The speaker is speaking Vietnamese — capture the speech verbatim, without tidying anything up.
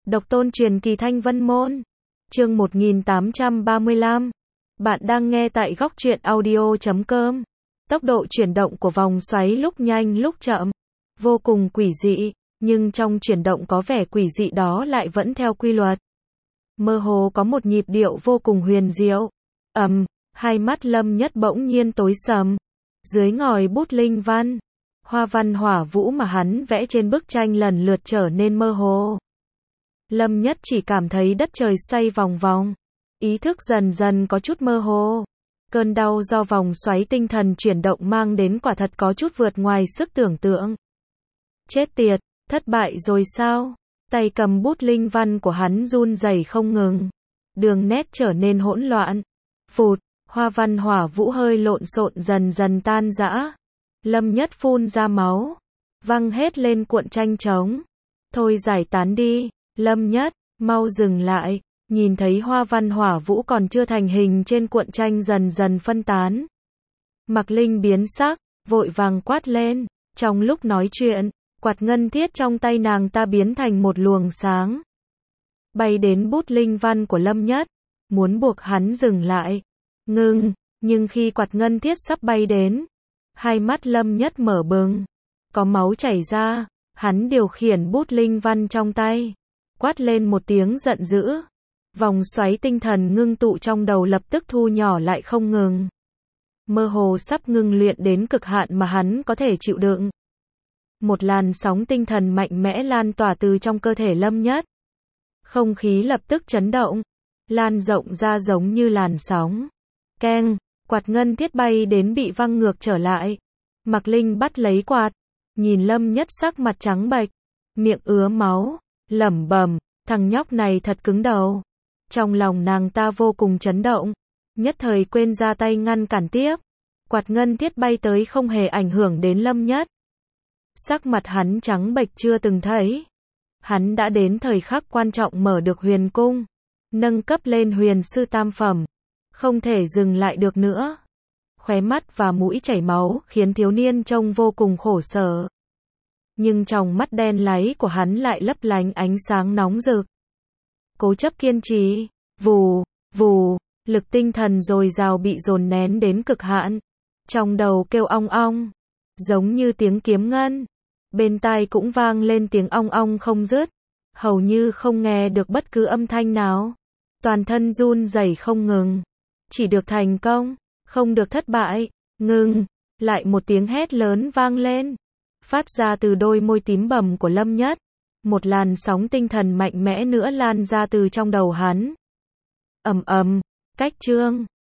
Độc tôn truyền kỳ Thanh Vân Môn. Chương một nghìn tám trăm ba mươi lăm. Bạn đang nghe tại góc truyện audio chấm com. Tốc độ chuyển động của vòng xoáy lúc nhanh lúc chậm, vô cùng quỷ dị, nhưng trong chuyển động có vẻ quỷ dị đó lại vẫn theo quy luật. Mơ hồ có một nhịp điệu vô cùng huyền diệu. Ầm, hai mắt Lâm Nhất bỗng nhiên tối sầm. Dưới ngòi bút linh văn, hoa văn hỏa vũ mà hắn vẽ trên bức tranh lần lượt trở nên mơ hồ. Lâm Nhất chỉ cảm thấy đất trời xoay vòng vòng, ý thức dần dần có chút mơ hồ. Cơn đau do vòng xoáy tinh thần chuyển động mang đến quả thật có chút vượt ngoài sức tưởng tượng. Chết tiệt, thất bại rồi sao? Tay cầm bút linh văn của hắn run rẩy không ngừng. Đường nét trở nên hỗn loạn. Phụt, hoa văn hỏa vũ hơi lộn xộn dần dần tan rã. Lâm Nhất phun ra máu, văng hết lên cuộn tranh trống. Thôi giải tán đi, Lâm Nhất, mau dừng lại. Nhìn thấy hoa văn hỏa vũ còn chưa thành hình trên cuộn tranh dần dần phân tán. Mạc Linh biến sắc, vội vàng quát lên. Trong lúc nói chuyện, quạt ngân thiết trong tay nàng ta biến thành một luồng sáng, bay đến bút linh văn của Lâm Nhất, muốn buộc hắn dừng lại. Ngưng, nhưng khi quạt ngân thiết sắp bay đến, hai mắt Lâm Nhất mở bừng, có máu chảy ra. Hắn điều khiển bút linh văn trong tay, quát lên một tiếng giận dữ. Vòng xoáy tinh thần ngưng tụ trong đầu lập tức thu nhỏ lại không ngừng. Mơ hồ sắp ngưng luyện đến cực hạn mà hắn có thể chịu đựng. Một làn sóng tinh thần mạnh mẽ lan tỏa từ trong cơ thể Lâm Nhất. Không khí lập tức chấn động, lan rộng ra giống như làn sóng. Keng, quạt ngân thiết bay đến bị văng ngược trở lại. Mạc Linh bắt lấy quạt, nhìn Lâm Nhất sắc mặt trắng bệch, miệng ứa máu, lẩm bẩm, thằng nhóc này thật cứng đầu. Trong lòng nàng ta vô cùng chấn động, nhất thời quên ra tay ngăn cản tiếp. Quạt ngân thiết bay tới không hề ảnh hưởng đến Lâm Nhất. Sắc mặt hắn trắng bệch chưa từng thấy. Hắn đã đến thời khắc quan trọng mở được huyền cung, nâng cấp lên huyền sư tam phẩm, không thể dừng lại được nữa. Khóe mắt và mũi chảy máu khiến thiếu niên trông vô cùng khổ sở. Nhưng trong mắt đen láy của hắn lại lấp lánh ánh sáng nóng rực. Cố chấp kiên trì, vù, vù, lực tinh thần dồi dào bị dồn nén đến cực hạn. Trong đầu kêu ong ong, giống như tiếng kiếm ngân. Bên tai cũng vang lên tiếng ong ong không dứt, hầu như không nghe được bất cứ âm thanh nào. Toàn thân run rẩy không ngừng. Chỉ được thành công, không được thất bại. Ngừng, lại một tiếng hét lớn vang lên, phát ra từ đôi môi tím bầm của Lâm Nhất. Một làn sóng tinh thần mạnh mẽ nữa lan ra từ trong đầu hắn. Ầm ầm, cách chương